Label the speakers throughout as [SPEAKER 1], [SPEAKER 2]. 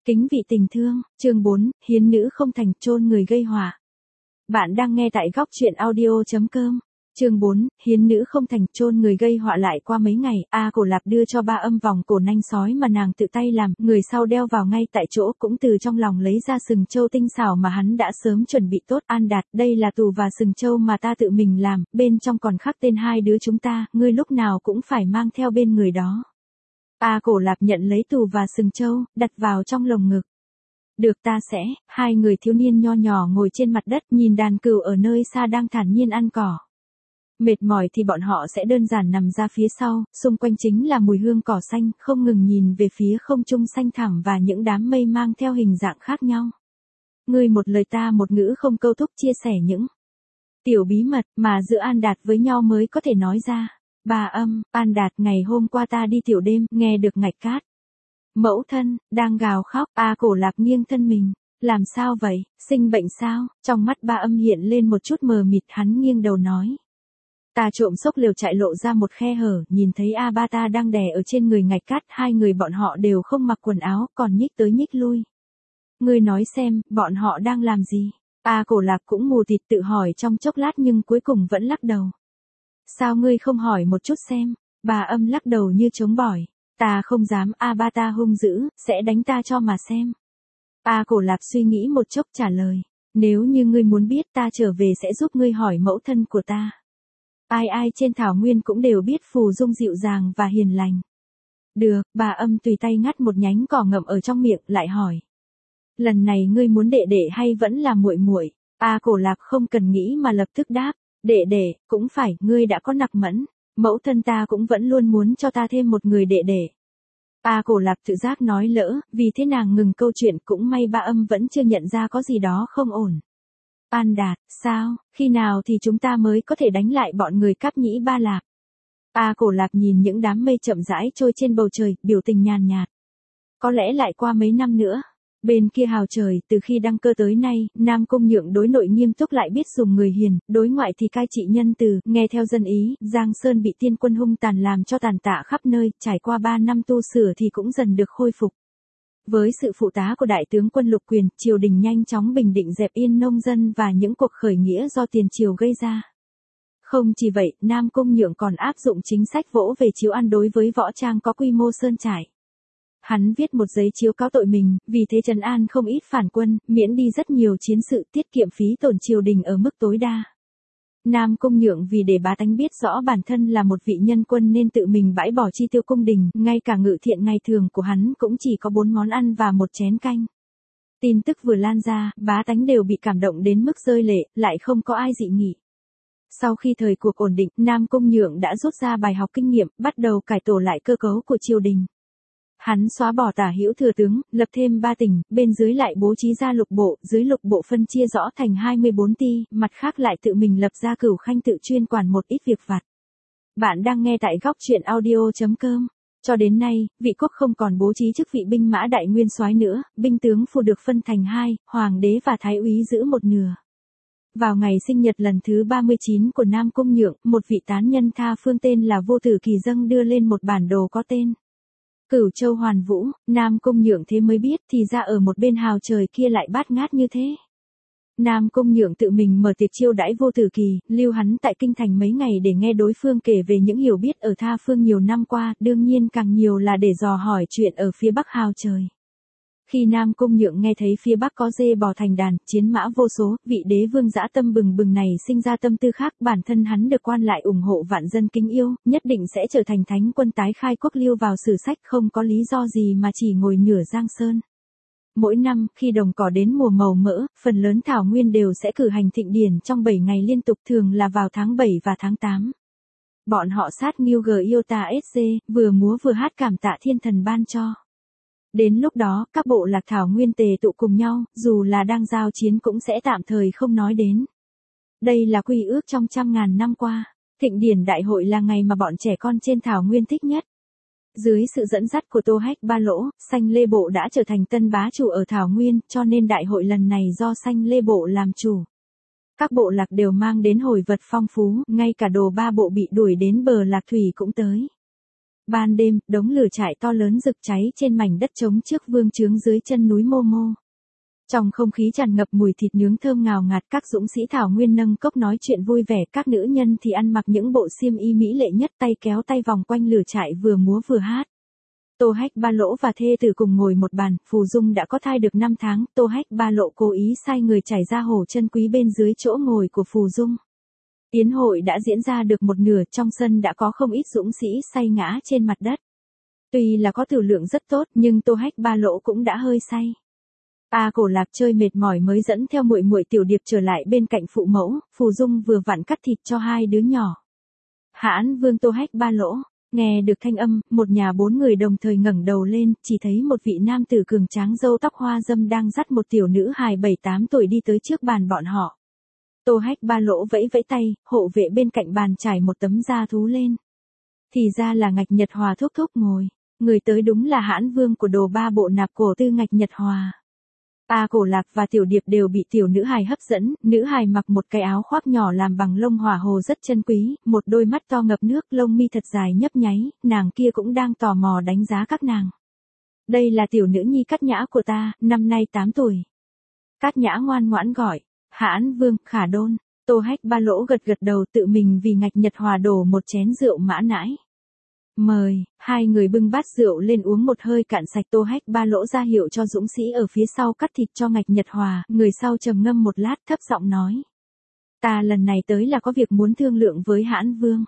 [SPEAKER 1] Kính vị tình thương, chương 4, hiến nữ không thành, chôn người gây họa. Bạn đang nghe tại góc truyện audio.com. Chương 4, hiến nữ không thành, chôn người gây họa. Lại qua mấy ngày, Cổ Lạp đưa cho ba âm vòng cổ nanh sói mà nàng tự tay làm, người sau đeo vào ngay tại chỗ, cũng từ trong lòng lấy ra sừng trâu tinh xảo mà hắn đã sớm chuẩn bị tốt. An Đạt, đây là tù và sừng trâu mà ta tự mình làm, bên trong còn khắc tên hai đứa chúng ta, ngươi lúc nào cũng phải mang theo bên người đó. Cổ Lạp nhận lấy tù và sừng trâu, đặt vào trong lồng ngực. Được, ta sẽ. Hai người thiếu niên nho nhỏ ngồi trên mặt đất nhìn đàn cừu ở nơi xa đang thản nhiên ăn cỏ. Mệt mỏi thì bọn họ sẽ đơn giản nằm ra phía sau, xung quanh chính là mùi hương cỏ xanh, không ngừng nhìn về phía không trung xanh thẳm và những đám mây mang theo hình dạng khác nhau. Ngươi một lời ta một ngữ, không câu thúc chia sẻ những tiểu bí mật mà giữa An Đạt với nhau mới có thể nói ra. Bà âm, An Đạt, ngày hôm qua ta đi tiểu đêm, nghe được ngạch cát. Mẫu thân, đang gào khóc. Cổ Lạp nghiêng thân mình. Làm sao vậy, sinh bệnh sao? Trong mắt ba âm hiện lên một chút mờ mịt, hắn nghiêng đầu nói. Ta trộm xốc lều trại lộ ra một khe hở, nhìn thấy ba ta đang đè ở trên người ngạch cát, hai người bọn họ đều không mặc quần áo, còn nhích tới nhích lui. Ngươi nói xem, bọn họ đang làm gì? Cổ Lạp cũng mù tịt tự hỏi trong chốc lát nhưng cuối cùng vẫn lắc đầu. Sao ngươi không hỏi một chút xem? Bà âm lắc đầu như chống bỏi. Ta không dám, ba ta hung dữ, sẽ đánh ta cho mà xem. Cổ Lạp suy nghĩ một chốc trả lời. Nếu như ngươi muốn biết, ta trở về sẽ giúp ngươi hỏi mẫu thân của ta. Ai trên thảo nguyên cũng đều biết Phù Dung dịu dàng và hiền lành. Được, bà âm tùy tay ngắt một nhánh cỏ ngậm ở trong miệng, lại hỏi. Lần này ngươi muốn đệ đệ hay vẫn là muội muội? Cổ Lạp không cần nghĩ mà lập tức đáp. Đệ đệ, cũng phải, ngươi đã có nặc mẫn. Mẫu thân ta cũng vẫn luôn muốn cho ta thêm một người đệ đệ. Cổ Lạp tự giác nói lỡ, vì thế nàng ngừng câu chuyện, cũng may ba âm vẫn chưa nhận ra có gì đó không ổn. An Đạt, sao, khi nào thì chúng ta mới có thể đánh lại bọn người Cáp Nhĩ Ba Lạp? Cổ Lạp nhìn những đám mây chậm rãi trôi trên bầu trời, biểu tình nhàn nhạt. Có lẽ lại qua mấy năm nữa. Bên kia hào trời, từ khi đăng cơ tới nay, Nam Cung Nhượng đối nội nghiêm túc lại biết dùng người hiền, đối ngoại thì cai trị nhân từ, nghe theo dân ý. Giang Sơn bị tiên quân hung tàn làm cho tàn tạ khắp nơi, trải qua 3 năm tu sửa thì cũng dần được khôi phục. Với sự phụ tá của đại tướng quân Lục Quyền, triều đình nhanh chóng bình định dẹp yên nông dân và những cuộc khởi nghĩa do tiền triều gây ra. Không chỉ vậy, Nam Cung Nhượng còn áp dụng chính sách vỗ về chiếu ăn đối với võ trang có quy mô sơn trại. Hắn viết một giấy chiếu cáo tội mình, vì thế trấn an không ít phản quân, miễn đi rất nhiều chiến sự, tiết kiệm phí tổn triều đình ở mức tối đa. Nam Cung Nhượng vì để bá tánh biết rõ bản thân là một vị nhân quân nên tự mình bãi bỏ chi tiêu cung đình, ngay cả ngự thiện ngày thường của hắn cũng chỉ có 4 món ăn và 1 chén canh. Tin tức vừa lan ra, bá tánh đều bị cảm động đến mức rơi lệ, lại không có ai dị nghị. Sau khi thời cuộc ổn định, Nam Cung Nhượng đã rút ra bài học kinh nghiệm, bắt đầu cải tổ lại cơ cấu của triều đình. Hắn xóa bỏ tả hữu thừa tướng, lập thêm 3 tỉnh, bên dưới lại bố trí ra lục bộ, dưới lục bộ phân chia rõ thành 24 ti, mặt khác lại tự mình lập ra cửu khanh tự chuyên quản một ít việc vặt. Bạn đang nghe tại góc truyện audio.com. Cho đến nay, vị quốc không còn bố trí chức vị binh mã đại nguyên soái nữa, binh tướng phù được phân thành 2, hoàng đế và thái úy giữ một nửa. Vào ngày sinh nhật lần thứ 39 của Nam Cung Nhượng, một vị tán nhân tha phương tên là Vô Tử Kỳ dâng đưa lên một bản đồ có tên Cửu Châu Hoàn Vũ. Nam Cung Nhượng thế mới biết thì ra ở một bên hào trời kia lại bát ngát như thế. Nam Cung Nhượng tự mình mở tiệc chiêu đãi Vô Tử Kỳ, lưu hắn tại kinh thành mấy ngày để nghe đối phương kể về những hiểu biết ở tha phương nhiều năm qua, đương nhiên càng nhiều là để dò hỏi chuyện ở phía bắc hào trời. Khi Nam Cung Nhượng nghe thấy phía bắc có dê bò thành đàn, chiến mã vô số, vị đế vương dã tâm bừng bừng này sinh ra tâm tư khác, bản thân hắn được quan lại ủng hộ vạn dân kính yêu, nhất định sẽ trở thành thánh quân tái khai quốc lưu vào sử sách, không có lý do gì mà chỉ ngồi nửa Giang Sơn. Mỗi năm, khi đồng cỏ đến mùa màu mỡ, phần lớn thảo nguyên đều sẽ cử hành thịnh điển trong 7 ngày liên tục, thường là vào tháng 7 và tháng 8. Bọn họ sát Nghiêu Iota SC, vừa múa vừa hát cảm tạ thiên thần ban cho. Đến lúc đó, các bộ lạc thảo nguyên tề tụ cùng nhau, dù là đang giao chiến cũng sẽ tạm thời không nói đến. Đây là quy ước trong 100.000 năm qua. Thịnh điển đại hội là ngày mà bọn trẻ con trên thảo nguyên thích nhất. Dưới sự dẫn dắt của Tô Hách Ba Lỗ, Sanh Lê Bộ đã trở thành tân bá chủ ở thảo nguyên, cho nên đại hội lần này do Sanh Lê Bộ làm chủ. Các bộ lạc đều mang đến hồi vật phong phú, ngay cả đồ ba bộ bị đuổi đến bờ lạc thủy cũng tới. Ban đêm, đống lửa trại to lớn rực cháy trên mảnh đất trống trước vương trướng dưới chân núi Mô Mô. Trong không khí tràn ngập mùi thịt nướng thơm ngào ngạt, các dũng sĩ thảo nguyên nâng cốc nói chuyện vui vẻ, các nữ nhân thì ăn mặc những bộ xiêm y mỹ lệ nhất, tay kéo tay vòng quanh lửa trại vừa múa vừa hát. Tô Hách Ba Lỗ và thê tử cùng ngồi một bàn, Phù Dung đã có thai được 5 tháng, Tô Hách Ba Lỗ cố ý sai người trải ra hồ chân quý bên dưới chỗ ngồi của Phù Dung. Yến hội đã diễn ra được một nửa, trong sân đã có không ít dũng sĩ say ngã trên mặt đất. Tuy là có tử lượng rất tốt, nhưng Tô Hách Ba Lỗ cũng đã hơi say. A Cổ Lạp chơi mệt mỏi mới dẫn theo muội muội Tiểu Điệp trở lại bên cạnh phụ mẫu, Phù Dung vừa vặn cắt thịt cho hai đứa nhỏ. Hãn Vương Tô Hách Ba Lỗ, nghe được thanh âm, một nhà 4 người đồng thời ngẩng đầu lên, chỉ thấy một vị nam tử cường tráng râu tóc hoa râm đang dắt một tiểu nữ hài 7-8 tuổi đi tới trước bàn bọn họ. Tô Hách Ba Lỗ vẫy vẫy tay, hộ vệ bên cạnh bàn trải một tấm da thú lên. Thì ra là Ngạch Nhật Hòa thúc thúc ngồi, người tới đúng là Hãn Vương của Đồ Ba Bộ Nạp Cổ Tư Ngạch Nhật Hòa. A Cổ Lạc và Tiểu Điệp đều bị tiểu nữ hài hấp dẫn, nữ hài mặc một cái áo khoác nhỏ làm bằng lông hỏa hồ rất chân quý, một đôi mắt to ngập nước, lông mi thật dài nhấp nháy, nàng kia cũng đang tò mò đánh giá các nàng. Đây là tiểu nữ nhi Cát Nhã của ta, năm nay 8 tuổi. Cát Nhã ngoan ngoãn gọi, Hãn Vương, Khả Đôn. Tô Hách Ba Lỗ gật gật đầu, tự mình vì Ngạch Nhật Hòa đổ một chén rượu mã nãi. Mời, hai người bưng bát rượu lên uống một hơi cạn sạch. Tô Hách Ba Lỗ ra hiệu cho dũng sĩ ở phía sau cắt thịt cho Ngạch Nhật Hòa, người sau trầm ngâm một lát thấp giọng nói. Ta lần này tới là có việc muốn thương lượng với Hãn Vương.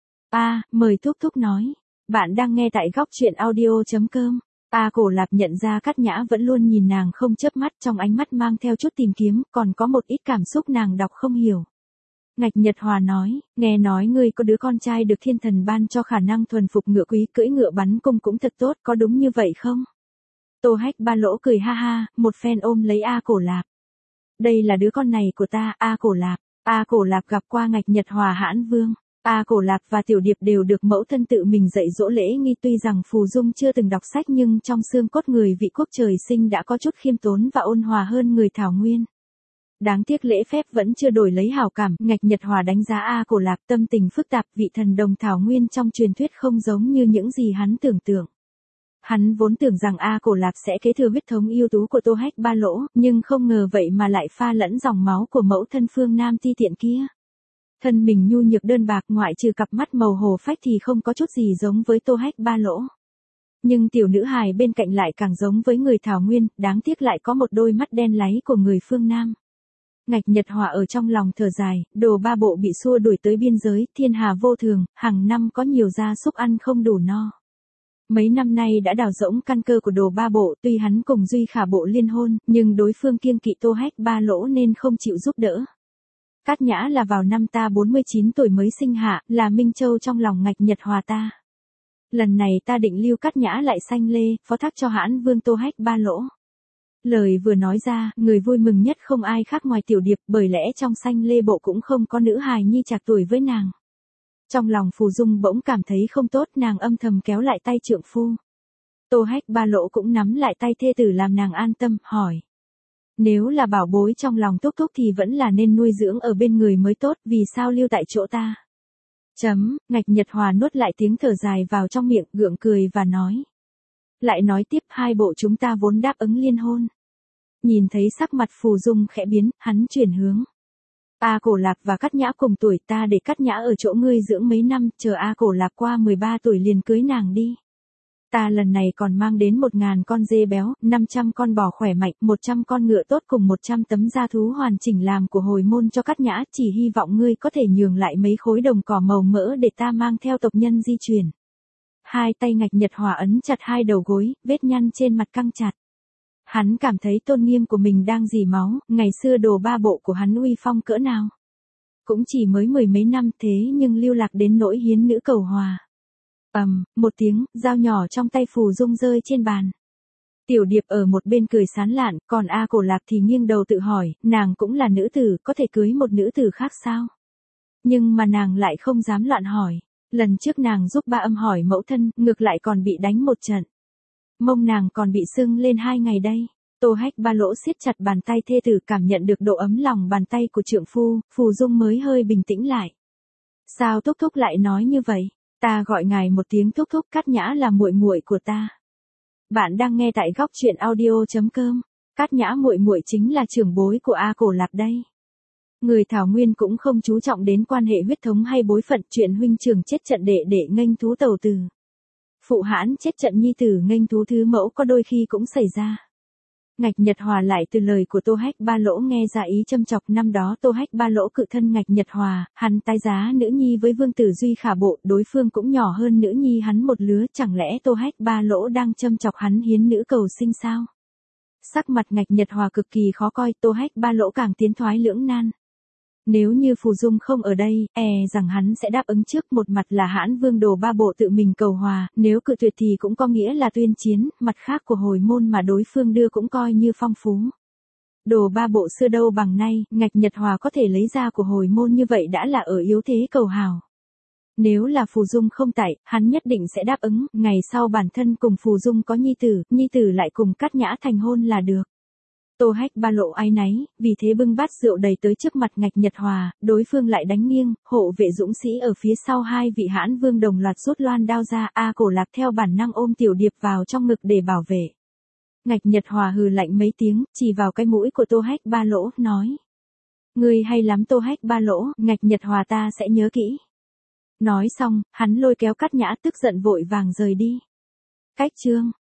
[SPEAKER 1] Mời thúc thúc nói. Bạn đang nghe tại góc truyện audio.com. A Cổ Lạp nhận ra Cát Nhã vẫn luôn nhìn nàng không chớp mắt, trong ánh mắt mang theo chút tìm kiếm, còn có một ít cảm xúc nàng đọc không hiểu. Ngạch Nhật Hòa nói, nghe nói ngươi có đứa con trai được thiên thần ban cho khả năng thuần phục ngựa quý, cưỡi ngựa bắn cung cũng thật tốt, có đúng như vậy không? Tô Hách Ba Lỗ cười ha ha, một phen ôm lấy A Cổ Lạp. Đây là đứa con này của ta, A Cổ Lạp. A Cổ Lạp gặp qua Ngạch Nhật Hòa Hãn Vương. A Cổ Lạp và Tiểu Điệp đều được mẫu thân tự mình dạy dỗ lễ nghi, tuy rằng Phù Dung chưa từng đọc sách nhưng trong xương cốt người vị quốc trời sinh đã có chút khiêm tốn và ôn hòa hơn người thảo nguyên. Đáng tiếc lễ phép vẫn chưa đổi lấy hảo cảm, Ngạch Nhật Hòa đánh giá A Cổ Lạp tâm tình phức tạp, vị thần đồng thảo nguyên trong truyền thuyết không giống như những gì hắn tưởng tượng. Hắn vốn tưởng rằng A Cổ Lạp sẽ kế thừa huyết thống ưu tú của Tô Hách Ba Lỗ, nhưng không ngờ vậy mà lại pha lẫn dòng máu của mẫu thân phương Nam ti tiện kia. Thân mình nhu nhược đơn bạc, ngoại trừ cặp mắt màu hồ phách thì không có chút gì giống với Tô Hách Ba Lỗ. Nhưng tiểu nữ hài bên cạnh lại càng giống với người thảo nguyên, đáng tiếc lại có một đôi mắt đen láy của người phương Nam. Ngạch Nhật Hòa ở trong lòng thở dài, Đồ Ba Bộ bị xua đuổi tới biên giới, thiên hà vô thường, hàng năm có nhiều gia súc ăn không đủ no. Mấy năm nay đã đào rỗng căn cơ của Đồ Ba Bộ, tuy hắn cùng Duy Khả Bộ liên hôn, nhưng đối phương kiêng kỵ Tô Hách Ba Lỗ nên không chịu giúp đỡ. Cát Nhã là vào năm ta 49 tuổi mới sinh hạ, là Minh Châu trong lòng Ngạch Nhật Hòa ta. Lần này ta định lưu Cát Nhã lại sanh lê, phó thác cho Hãn Vương Tô Hách Ba Lỗ. Lời vừa nói ra, người vui mừng nhất không ai khác ngoài Tiểu Điệp, bởi lẽ trong sanh lê bộ cũng không có nữ hài nhi trạc tuổi với nàng. Trong lòng Phù Dung bỗng cảm thấy không tốt, nàng âm thầm kéo lại tay trượng phu. Tô Hách Ba Lỗ cũng nắm lại tay thê tử làm nàng an tâm, hỏi. Nếu là bảo bối trong lòng thúc thúc thì vẫn là nên nuôi dưỡng ở bên người mới tốt, vì sao lưu tại chỗ ta? Ngạch Nhật Hòa nuốt lại tiếng thở dài vào trong miệng, gượng cười và nói. Lại nói tiếp, hai bộ chúng ta vốn đáp ứng liên hôn. Nhìn thấy sắc mặt Phù Dung khẽ biến, hắn chuyển hướng. A Cổ Lạp và Cát Nhã cùng tuổi, ta để Cát Nhã ở chỗ ngươi dưỡng mấy năm, chờ A Cổ Lạp qua 13 tuổi liền cưới nàng đi. Ta lần này còn mang đến 1000 con dê béo, 500 con bò khỏe mạnh, 100 con ngựa tốt cùng 100 tấm da thú hoàn chỉnh làm của hồi môn cho Cát Nhã, chỉ hy vọng ngươi có thể nhường lại mấy khối đồng cỏ màu mỡ để ta mang theo tộc nhân di chuyển. Hai tay Ngạch Nhật Hòa ấn chặt hai đầu gối, vết nhăn trên mặt căng chặt. Hắn cảm thấy tôn nghiêm của mình đang rỉ máu, ngày xưa Đồ Ba Bộ của hắn uy phong cỡ nào. Cũng chỉ mới 10 mấy năm thế nhưng lưu lạc đến nỗi hiến nữ cầu hòa. Một tiếng, dao nhỏ trong tay Phù Dung rơi trên bàn. Tiểu Điệp ở một bên cười sán lạn, còn A Cổ Lạp thì nghiêng đầu tự hỏi, nàng cũng là nữ tử, có thể cưới một nữ tử khác sao? Nhưng mà nàng lại không dám loạn hỏi. Lần trước nàng giúp Ba Âm hỏi mẫu thân, ngược lại còn bị đánh một trận. Mông nàng còn bị sưng lên 2 ngày đây. Tô Hách Ba Lỗ siết chặt bàn tay thê tử, cảm nhận được độ ấm lòng bàn tay của trượng phu, Phù Dung mới hơi bình tĩnh lại. Sao thúc thúc lại nói như vậy? Ta gọi ngài một tiếng thúc thúc, Cát Nhã là muội muội của ta. Bạn đang nghe tại góc truyện audio.com. Cát Nhã muội muội chính là trưởng bối của A Cổ Lạp đây. Người Thảo Nguyên cũng không chú trọng đến quan hệ huyết thống hay bối phận, chuyện huynh trưởng chết trận đệ đệ nghênh thú tàu tử. Phụ hãn chết trận nhi tử nghênh thú thứ mẫu có đôi khi cũng xảy ra. Ngạch Nhật Hòa lại từ lời của Tô Hách Ba Lỗ nghe ra ý châm chọc. Năm đó Tô Hách Ba Lỗ cự thân Ngạch Nhật Hòa, hắn tái giá nữ nhi với Vương Tử Duy khả bộ, đối phương cũng nhỏ hơn nữ nhi hắn một lứa, chẳng lẽ Tô Hách Ba Lỗ đang châm chọc hắn hiến nữ cầu sinh sao? Sắc mặt Ngạch Nhật Hòa cực kỳ khó coi, Tô Hách Ba Lỗ càng tiến thoái lưỡng nan. Nếu như Phù Dung không ở đây, rằng hắn sẽ đáp ứng trước, một mặt là Hãn Vương Đồ Ba Bộ tự mình cầu hòa, nếu cự tuyệt thì cũng có nghĩa là tuyên chiến, mặt khác của hồi môn mà đối phương đưa cũng coi như phong phú. Đồ Ba Bộ xưa đâu bằng nay, Ngạch Nhật Hòa có thể lấy ra của hồi môn như vậy đã là ở yếu thế cầu hào. Nếu là Phù Dung không tại, hắn nhất định sẽ đáp ứng, ngày sau bản thân cùng Phù Dung có nhi tử lại cùng Cát Nhã thành hôn là được. Tô Hách Ba Lỗ áy náy, vì thế bưng bát rượu đầy tới trước mặt Ngạch Nhật Hòa, đối phương lại đánh nghiêng, hộ vệ dũng sĩ ở phía sau hai vị Hãn Vương đồng loạt rút loan đao ra, A Cổ Lạp theo bản năng ôm Tiểu Điệp vào trong ngực để bảo vệ. Ngạch Nhật Hòa hừ lạnh mấy tiếng, chỉ vào cái mũi của Tô Hách Ba Lỗ, nói. Ngươi hay lắm Tô Hách Ba Lỗ, Ngạch Nhật Hòa ta sẽ nhớ kỹ. Nói xong, hắn lôi kéo Cát Nhã tức giận vội vàng rời đi. Cách chương